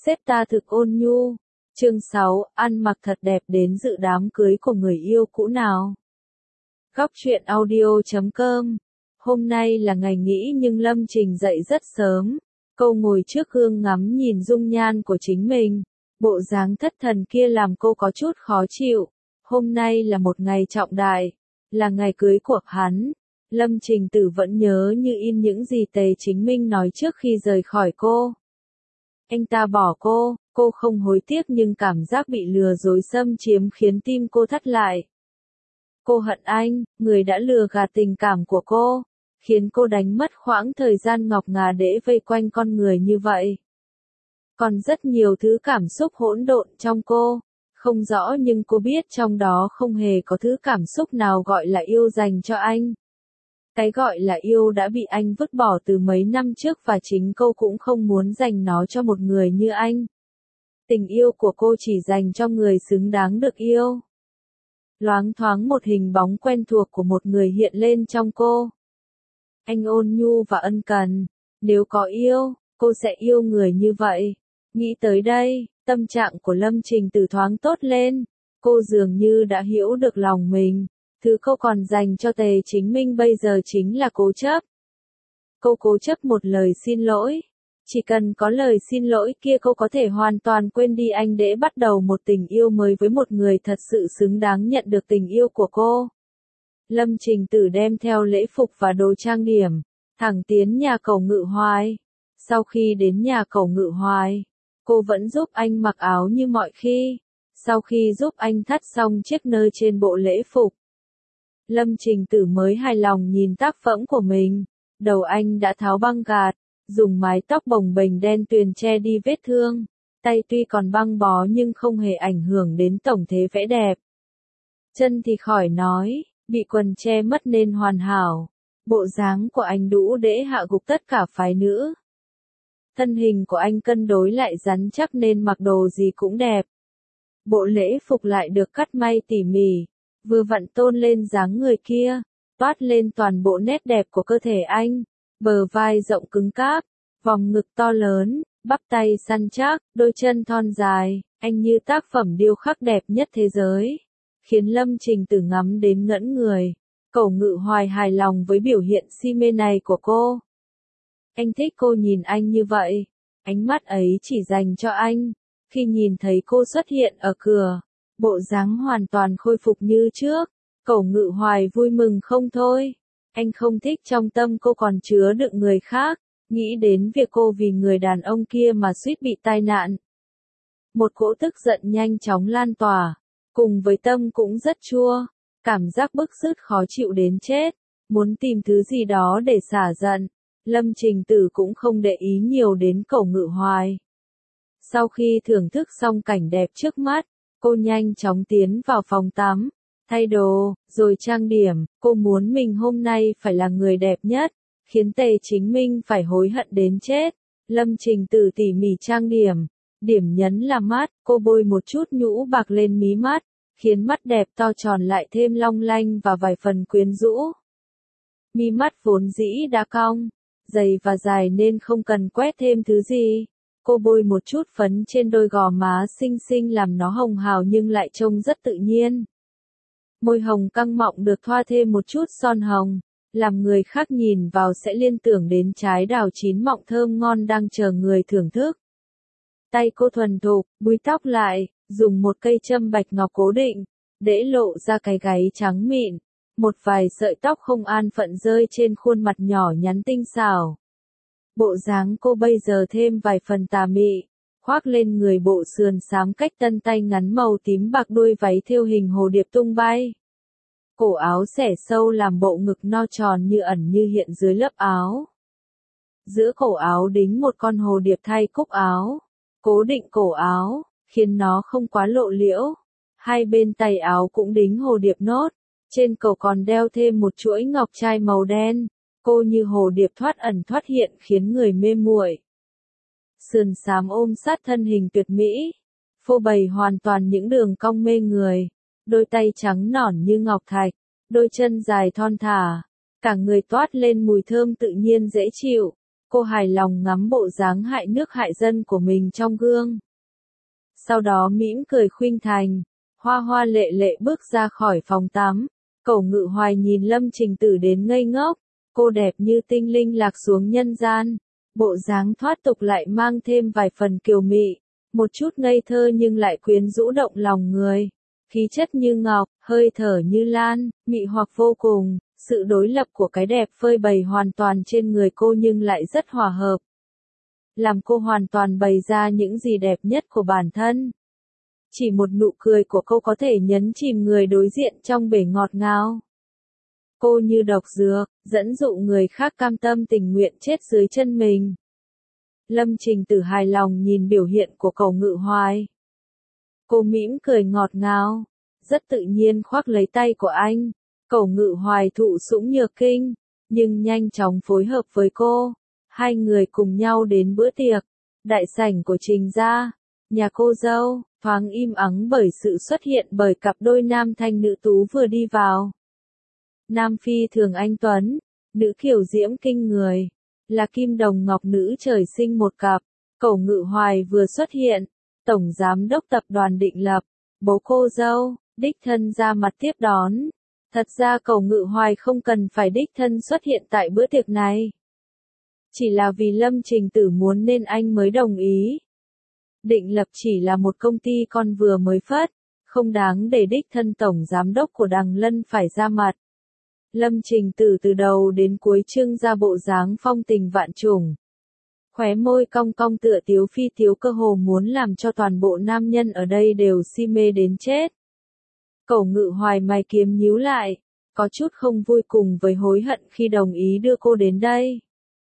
Sếp ta thực ôn nhu. Chương 6, ăn mặc thật đẹp đến dự đám cưới của người yêu cũ nào. Góc truyện audio.com. Hôm nay là ngày nghỉ nhưng Lâm Trình dậy rất sớm. Cô ngồi trước gương ngắm nhìn dung nhan của chính mình. Bộ dáng thất thần kia làm cô có chút khó chịu. Hôm nay là một ngày trọng đại, là ngày cưới của hắn. Lâm Trình Tử vẫn nhớ như in những gì Tề Chính Minh nói trước khi rời khỏi cô. Anh ta bỏ cô không hối tiếc nhưng cảm giác bị lừa dối xâm chiếm khiến tim cô thắt lại. Cô hận anh, người đã lừa gạt tình cảm của cô, khiến cô đánh mất khoảng thời gian ngọc ngà để vây quanh con người như vậy. Còn rất nhiều thứ cảm xúc hỗn độn trong cô, không rõ nhưng cô biết trong đó không hề có thứ cảm xúc nào gọi là yêu dành cho anh. Cái gọi là yêu đã bị anh vứt bỏ từ mấy năm trước và chính cô cũng không muốn dành nó cho một người như anh. Tình yêu của cô chỉ dành cho người xứng đáng được yêu. Loáng thoáng một hình bóng quen thuộc của một người hiện lên trong cô. Anh ôn nhu và ân cần. Nếu có yêu, cô sẽ yêu người như vậy. Nghĩ tới đây, tâm trạng của Lâm Trình Tử thoáng tốt lên. Cô dường như đã hiểu được lòng mình. Thứ cô còn dành cho Tề Chính Minh bây giờ chính là cố chấp. Cô cố chấp một lời xin lỗi. Chỉ cần có lời xin lỗi kia cô có thể hoàn toàn quên đi anh để bắt đầu một tình yêu mới với một người thật sự xứng đáng nhận được tình yêu của cô. Lâm Trình Tử đem theo lễ phục và đồ trang điểm, thẳng tiến nhà cầu Ngự Hoài. Sau khi đến nhà cầu Ngự Hoài, cô vẫn giúp anh mặc áo như mọi khi. Sau khi giúp anh thắt xong chiếc nơ trên bộ lễ phục, Lâm Trình Tử mới hài lòng nhìn tác phẩm của mình. Đầu anh đã tháo băng gạt, dùng mái tóc bồng bềnh đen tuyền che đi vết thương. Tay tuy còn băng bó nhưng không hề ảnh hưởng đến tổng thể vẻ đẹp. Chân thì khỏi nói, bị quần che mất nên hoàn hảo. Bộ dáng của anh đủ để hạ gục tất cả phái nữ. Thân hình của anh cân đối lại rắn chắc nên mặc đồ gì cũng đẹp. Bộ lễ phục lại được cắt may tỉ mỉ, vừa vặn tôn lên dáng người kia, toát lên toàn bộ nét đẹp của cơ thể anh. Bờ vai rộng cứng cáp, vòng ngực to lớn, bắp tay săn chắc, đôi chân thon dài, anh như tác phẩm điêu khắc đẹp nhất thế giới, khiến Lâm Trình Tử ngắm đến ngẩn người. Cầu Ngự Hoài hài lòng với biểu hiện si mê này của cô. Anh thích cô nhìn anh như vậy, ánh mắt ấy chỉ dành cho anh. Khi nhìn thấy cô xuất hiện ở cửa, bộ dáng hoàn toàn khôi phục như trước, Cầu Ngự Hoài vui mừng không thôi. Anh không thích trong tâm cô còn chứa đựng người khác, nghĩ đến việc cô vì người đàn ông kia mà suýt bị tai nạn. Một cỗ tức giận nhanh chóng lan tỏa, cùng với tâm cũng rất chua, cảm giác bức rứt khó chịu đến chết, muốn tìm thứ gì đó để xả giận. Lâm Trình Tử cũng không để ý nhiều đến Cầu Ngự Hoài. Sau khi thưởng thức xong cảnh đẹp trước mắt, cô nhanh chóng tiến vào phòng tắm, thay đồ, rồi trang điểm. Cô muốn mình hôm nay phải là người đẹp nhất, khiến Tề Chính Minh phải hối hận đến chết. Lâm Trình Tử tỉ mỉ trang điểm, điểm nhấn là mắt, cô bôi một chút nhũ bạc lên mí mắt, khiến mắt đẹp to tròn lại thêm long lanh và vài phần quyến rũ. Mí mắt vốn dĩ đã cong, dày và dài nên không cần quét thêm thứ gì. Cô bôi một chút phấn trên đôi gò má xinh xinh làm nó hồng hào nhưng lại trông rất tự nhiên. Môi hồng căng mọng được thoa thêm một chút son hồng, làm người khác nhìn vào sẽ liên tưởng đến trái đào chín mọng thơm ngon đang chờ người thưởng thức. Tay cô thuần thục, búi tóc lại, dùng một cây châm bạch ngọc cố định, để lộ ra cái gáy trắng mịn. Một vài sợi tóc không an phận rơi trên khuôn mặt nhỏ nhắn tinh xảo. Bộ dáng cô bây giờ thêm vài phần tà mị, khoác lên người bộ sườn xám cách tân tay ngắn màu tím bạc, đuôi váy thêu hình hồ điệp tung bay. Cổ áo xẻ sâu làm bộ ngực no tròn như ẩn như hiện dưới lớp áo. Giữa cổ áo đính một con hồ điệp thay cúc áo, cố định cổ áo, khiến nó không quá lộ liễu. Hai bên tay áo cũng đính hồ điệp nốt, trên cổ còn đeo thêm một chuỗi ngọc trai màu đen. Cô như hồ điệp thoát ẩn thoát hiện khiến người mê muội. Sườn xám ôm sát thân hình tuyệt mỹ, phô bày hoàn toàn những đường cong mê người. Đôi tay trắng nõn như ngọc thạch, đôi chân dài thon thả, cả người toát lên mùi thơm tự nhiên dễ chịu. Cô hài lòng ngắm bộ dáng hại nước hại dân của mình trong gương. Sau đó mỉm cười khuynh thành, hoa hoa lệ lệ bước ra khỏi phòng tắm. Cẩu Ngự Hoài nhìn Lâm Trình Tử đến ngây ngốc, cô đẹp như tinh linh lạc xuống nhân gian. Bộ dáng thoát tục lại mang thêm vài phần kiều mị, một chút ngây thơ nhưng lại quyến rũ động lòng người. Khí chất như ngọc, hơi thở như lan, mị hoặc vô cùng, sự đối lập của cái đẹp phơi bày hoàn toàn trên người cô nhưng lại rất hòa hợp. Làm cô hoàn toàn bày ra những gì đẹp nhất của bản thân. Chỉ một nụ cười của cô có thể nhấn chìm người đối diện trong bể ngọt ngào. Cô như độc dược, dẫn dụ người khác cam tâm tình nguyện chết dưới chân mình. Lâm Trình Tử hài lòng nhìn biểu hiện của Cẩu Ngự Hoài. Cô mỉm cười ngọt ngào, rất tự nhiên khoác lấy tay của anh. Cẩu Ngự Hoài thụ sủng nhược kinh, nhưng nhanh chóng phối hợp với cô. Hai người cùng nhau đến bữa tiệc, đại sảnh của Trình gia, nhà cô dâu, thoáng im ắng bởi sự xuất hiện bởi cặp đôi nam thanh nữ tú vừa đi vào. Nam phi thường anh tuấn, nữ kiều diễm kinh người, là kim đồng ngọc nữ trời sinh một cặp. Cẩu Ngự Hoài vừa xuất hiện, tổng giám đốc tập đoàn Định Lập, bố cô dâu, đích thân ra mặt tiếp đón. Thật ra Cẩu Ngự Hoài không cần phải đích thân xuất hiện tại bữa tiệc này. Chỉ là vì Lâm Trình Tử muốn nên anh mới đồng ý. Định Lập chỉ là một công ty con vừa mới phất, không đáng để đích thân tổng giám đốc của Đằng Lân phải ra mặt. Lâm Trình Tử từ đầu đến cuối trưng ra bộ dáng phong tình vạn trùng. Khóe môi cong cong tựa tiếu phi tiếu, cơ hồ muốn làm cho toàn bộ nam nhân ở đây đều si mê đến chết. Cẩu Ngự Hoài mày kiếm nhíu lại, có chút không vui cùng với hối hận khi đồng ý đưa cô đến đây.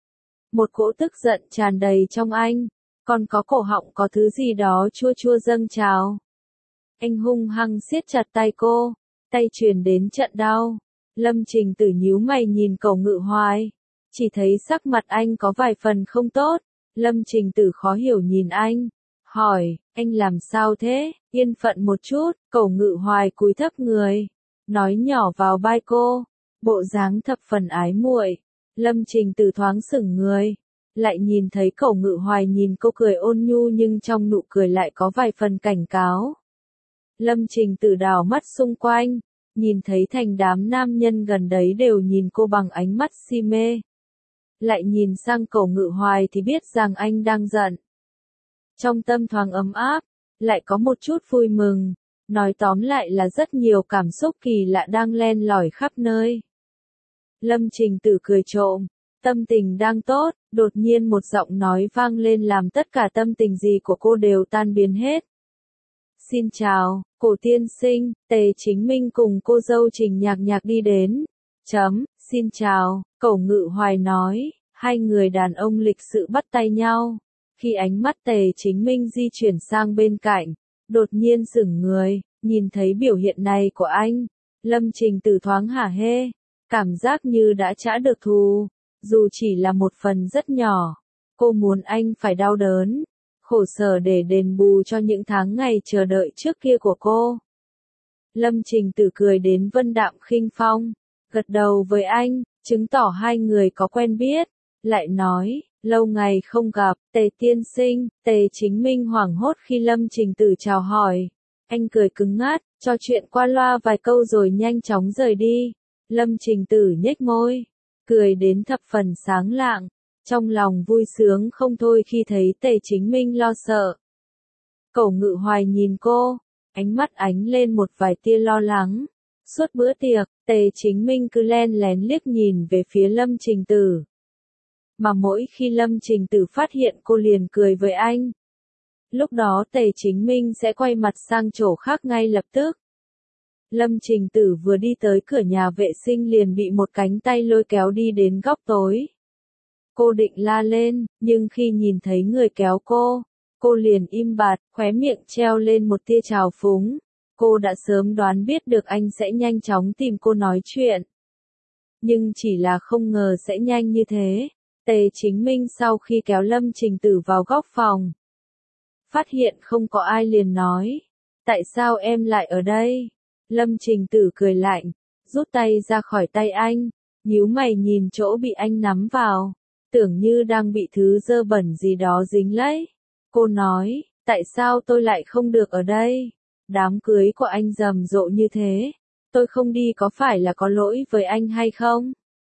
Một cỗ tức giận tràn đầy trong anh, còn có cổ họng có thứ gì đó chua chua dâng trào. Anh hung hăng siết chặt tay cô, tay truyền đến trận đau. Lâm Trình Tử nhíu mày nhìn Cẩu Ngự Hoài, chỉ thấy sắc mặt anh có vài phần không tốt. Lâm Trình Tử khó hiểu nhìn anh, hỏi, anh làm sao thế? Yên phận một chút. Cẩu Ngự Hoài cúi thấp người, nói nhỏ vào tai cô, bộ dáng thập phần ái muội. Lâm Trình Tử thoáng sững người, lại nhìn thấy Cẩu Ngự Hoài nhìn cô cười ôn nhu nhưng trong nụ cười lại có vài phần cảnh cáo. Lâm Trình Tử đảo mắt xung quanh, nhìn thấy thành đám nam nhân gần đấy đều nhìn cô bằng ánh mắt si mê. Lại nhìn sang Cẩu Ngự Hoài thì biết rằng anh đang giận. Trong tâm thoáng ấm áp, lại có một chút vui mừng, nói tóm lại là rất nhiều cảm xúc kỳ lạ đang len lỏi khắp nơi. Lâm Trình Tử cười trộm, tâm tình đang tốt, đột nhiên một giọng nói vang lên làm tất cả tâm tình gì của cô đều tan biến hết. Xin chào, Cổ tiên sinh. Tề Chính Minh cùng cô dâu Trình Nhạc Nhạc đi đến. Xin chào, Cẩu Ngự Hoài nói, hai người đàn ông lịch sự bắt tay nhau. Khi ánh mắt Tề Chính Minh di chuyển sang bên cạnh, đột nhiên sững người, nhìn thấy biểu hiện này của anh. Lâm Trình Tử thoáng hả hê, cảm giác như đã trả được thù, dù chỉ là một phần rất nhỏ. Cô muốn anh phải đau đớn, khổ sở để đền bù cho những tháng ngày chờ đợi trước kia của cô. Lâm Trình Tử cười đến vân đạm khinh phong, gật đầu với anh, chứng tỏ hai người có quen biết, lại nói, lâu ngày không gặp. Tề tiên sinh. Tề Chính Minh hoảng hốt khi Lâm Trình Tử chào hỏi. Anh cười cứng ngắt, trò chuyện qua loa vài câu rồi nhanh chóng rời đi. Lâm Trình Tử nhếch môi, cười đến thập phần sáng lạng, trong lòng vui sướng không thôi khi thấy Tề Chính Minh lo sợ. Cẩu Ngự Hoài nhìn cô, ánh mắt ánh lên một vài tia lo lắng. Suốt bữa tiệc, Tề Chính Minh cứ len lén liếc nhìn về phía Lâm Trình Tử. Mà mỗi khi Lâm Trình Tử phát hiện cô liền cười với anh. Lúc đó Tề Chính Minh sẽ quay mặt sang chỗ khác ngay lập tức. Lâm Trình Tử vừa đi tới cửa nhà vệ sinh liền bị một cánh tay lôi kéo đi đến góc tối. Cô định la lên, nhưng khi nhìn thấy người kéo cô liền im bặt, khóe miệng treo lên một tia trào phúng. Cô đã sớm đoán biết được anh sẽ nhanh chóng tìm cô nói chuyện. Nhưng chỉ là không ngờ sẽ nhanh như thế. Tề Chính Minh sau khi kéo Lâm Trình Tử vào góc phòng, phát hiện không có ai liền nói, tại sao em lại ở đây? Lâm Trình Tử cười lạnh, rút tay ra khỏi tay anh, nhíu mày nhìn chỗ bị anh nắm vào. tưởng như đang bị thứ dơ bẩn gì đó dính lấy. Cô nói, tại sao tôi lại không được ở đây? Đám cưới của anh rầm rộ như thế, tôi không đi có phải là có lỗi với anh hay không?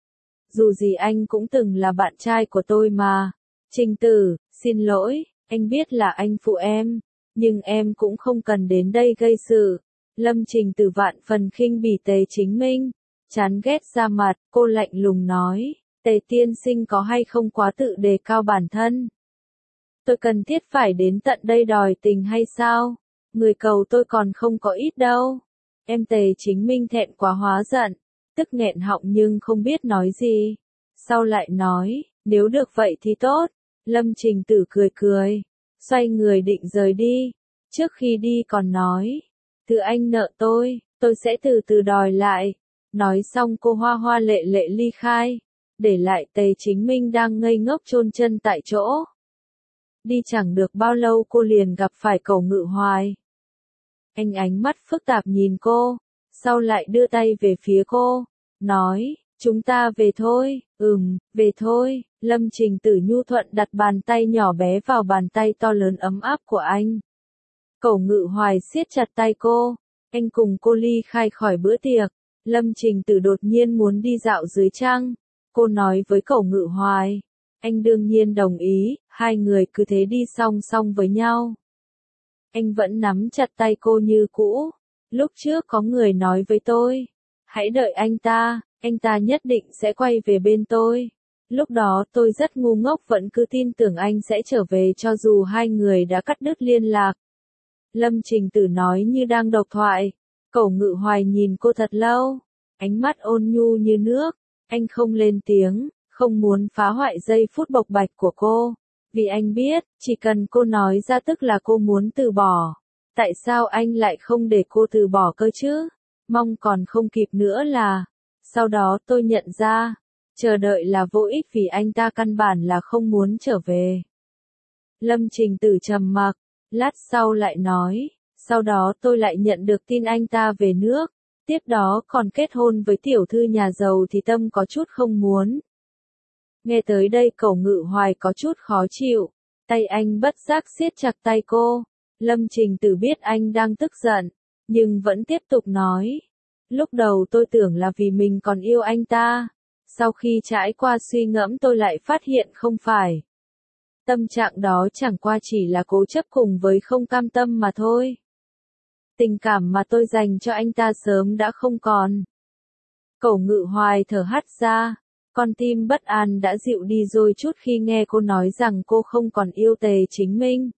Dù gì anh cũng từng là bạn trai của tôi mà. Trình Tử, xin lỗi, anh biết là anh phụ em, nhưng em cũng không cần đến đây gây sự. Lâm Trình Tử vạn phần khinh bỉ Tề Chính Minh, chán ghét ra mặt, cô lạnh lùng nói, Tề tiên sinh có hay không quá tự đề cao bản thân? Tôi cần thiết phải đến tận đây đòi tình hay sao? Người cầu tôi còn không có ít đâu. Em Tề Chính Minh thẹn quá hóa giận, tức nghẹn họng nhưng không biết nói gì. Sau lại nói, nếu được vậy thì tốt. Lâm Trình Tử cười cười, xoay người định rời đi. Trước khi đi còn nói, thứ anh nợ tôi sẽ từ từ đòi lại. Nói xong cô hoa hoa lệ lệ ly khai, để lại Tề Chính Minh đang ngây ngốc chôn chân tại chỗ. Đi chẳng được bao lâu cô liền gặp phải Cẩu Ngự Hoài. Anh ánh mắt phức tạp nhìn cô, sau lại đưa tay về phía cô, nói, chúng ta về thôi, về thôi. Lâm Trình Tử nhu thuận đặt bàn tay nhỏ bé vào bàn tay to lớn ấm áp của anh. Cẩu Ngự Hoài siết chặt tay cô, anh cùng cô ly khai khỏi bữa tiệc. Lâm Trình Tử đột nhiên muốn đi dạo dưới trăng, cô nói với Cẩu Ngự Hoài. Anh đương nhiên đồng ý, hai người cứ thế đi song song với nhau. Anh vẫn nắm chặt tay cô như cũ. Lúc trước có người nói với tôi, hãy đợi anh ta nhất định sẽ quay về bên tôi. Lúc đó tôi rất ngu ngốc vẫn cứ tin tưởng anh sẽ trở về cho dù hai người đã cắt đứt liên lạc. Lâm Trình Tử nói như đang độc thoại. Cẩu Ngự Hoài nhìn cô thật lâu, ánh mắt ôn nhu như nước. Anh không lên tiếng, không muốn phá hoại giây phút bộc bạch của cô. Vì anh biết, chỉ cần cô nói ra tức là cô muốn từ bỏ. Tại sao anh lại không để cô từ bỏ cơ chứ? Mong còn không kịp nữa là. Sau đó tôi nhận ra, chờ đợi là vô ích vì anh ta căn bản là không muốn trở về. Lâm Trình Tử trầm mặc, lát sau lại nói, sau đó tôi lại nhận được tin anh ta về nước, tiếp đó còn kết hôn với tiểu thư nhà giàu thì tâm có chút không muốn. Nghe tới đây Cẩu Ngự Hoài có chút khó chịu, tay anh bất giác siết chặt tay cô. Lâm Trình Tử biết anh đang tức giận, nhưng vẫn tiếp tục nói. Lúc đầu tôi tưởng là vì mình còn yêu anh ta, sau khi trải qua suy ngẫm tôi lại phát hiện không phải. Tâm trạng đó chẳng qua chỉ là cố chấp cùng với không cam tâm mà thôi. Tình cảm mà tôi dành cho anh ta sớm đã không còn. Cẩu Ngự Hoài thở hắt ra. Con tim bất an đã dịu đi rồi chút khi nghe cô nói rằng cô không còn yêu Tề Chính Minh.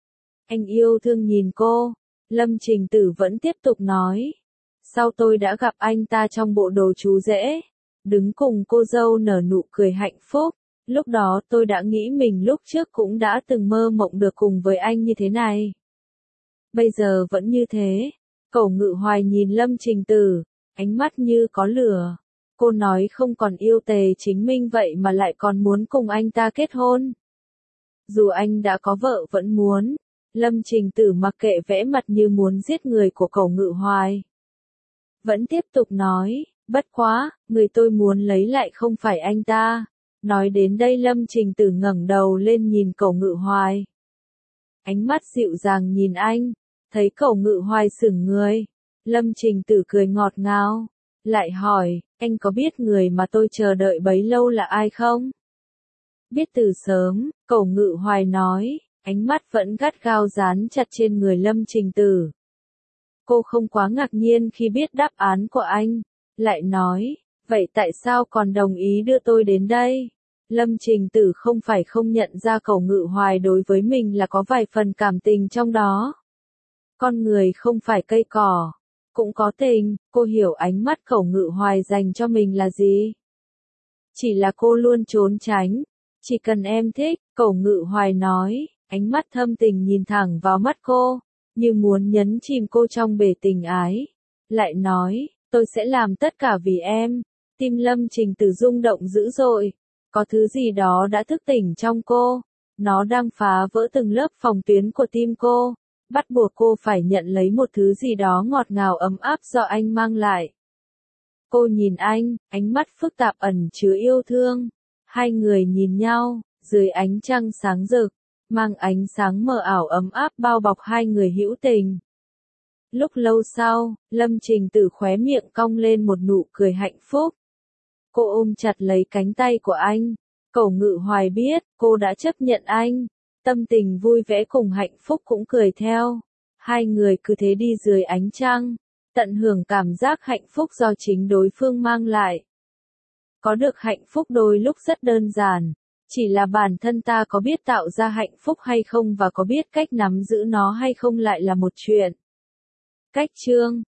Anh yêu thương nhìn cô. Lâm Trình Tử vẫn tiếp tục nói. Sau tôi đã gặp anh ta trong bộ đồ chú rể, đứng cùng cô dâu nở nụ cười hạnh phúc. Lúc đó tôi đã nghĩ mình lúc trước cũng đã từng mơ mộng được cùng với anh như thế này. Bây giờ vẫn như thế. Cẩu Ngự Hoài nhìn Lâm Trình Tử, ánh mắt như có lửa. Cô nói không còn yêu Tề Chính Minh vậy mà lại còn muốn cùng anh ta kết hôn. Dù anh đã có vợ vẫn muốn. Lâm Trình Tử mặc kệ vẽ mặt như muốn giết người của Cẩu Ngự Hoài. Vẫn tiếp tục nói, bất quá, người tôi muốn lấy lại không phải anh ta. Nói đến đây Lâm Trình Tử ngẩng đầu lên nhìn Cẩu Ngự Hoài. Ánh mắt dịu dàng nhìn anh, thấy Cẩu Ngự Hoài sững người. Lâm Trình Tử cười ngọt ngào, lại hỏi, anh có biết người mà tôi chờ đợi bấy lâu là ai không? Biết từ sớm, Cẩu Ngự Hoài nói, ánh mắt vẫn gắt gao dán chặt trên người Lâm Trình Tử. Cô không quá ngạc nhiên khi biết đáp án của anh, lại nói, vậy tại sao còn đồng ý đưa tôi đến đây? Lâm Trình Tử không phải không nhận ra Cẩu Ngự Hoài đối với mình là có vài phần cảm tình trong đó. Con người không phải cây cỏ, cũng có tình, cô hiểu ánh mắt Cẩu Ngự Hoài dành cho mình là gì. Chỉ là cô luôn trốn tránh, chỉ cần em thích, Cẩu Ngự Hoài nói, ánh mắt thâm tình nhìn thẳng vào mắt cô, như muốn nhấn chìm cô trong bể tình ái. Lại nói, tôi sẽ làm tất cả vì em. Tim Lâm Trình Tử rung động dữ dội, có thứ gì đó đã thức tỉnh trong cô, nó đang phá vỡ từng lớp phòng tuyến của tim cô, bắt buộc cô phải nhận lấy một thứ gì đó ngọt ngào ấm áp do anh mang lại. Cô nhìn anh, ánh mắt phức tạp ẩn chứa yêu thương. Hai người nhìn nhau, dưới ánh trăng sáng rực, mang ánh sáng mờ ảo ấm áp bao bọc hai người hữu tình. Lúc lâu sau, Lâm Trình Tử khóe miệng cong lên một nụ cười hạnh phúc. Cô ôm chặt lấy cánh tay của anh. Cổ Ngự Hoài biết, cô đã chấp nhận anh. Tâm tình vui vẻ cùng hạnh phúc cũng cười theo. Hai người cứ thế đi dưới ánh trăng, tận hưởng cảm giác hạnh phúc do chính đối phương mang lại. Có được hạnh phúc đôi lúc rất đơn giản, chỉ là bản thân ta có biết tạo ra hạnh phúc hay không và có biết cách nắm giữ nó hay không lại là một chuyện. Cách chương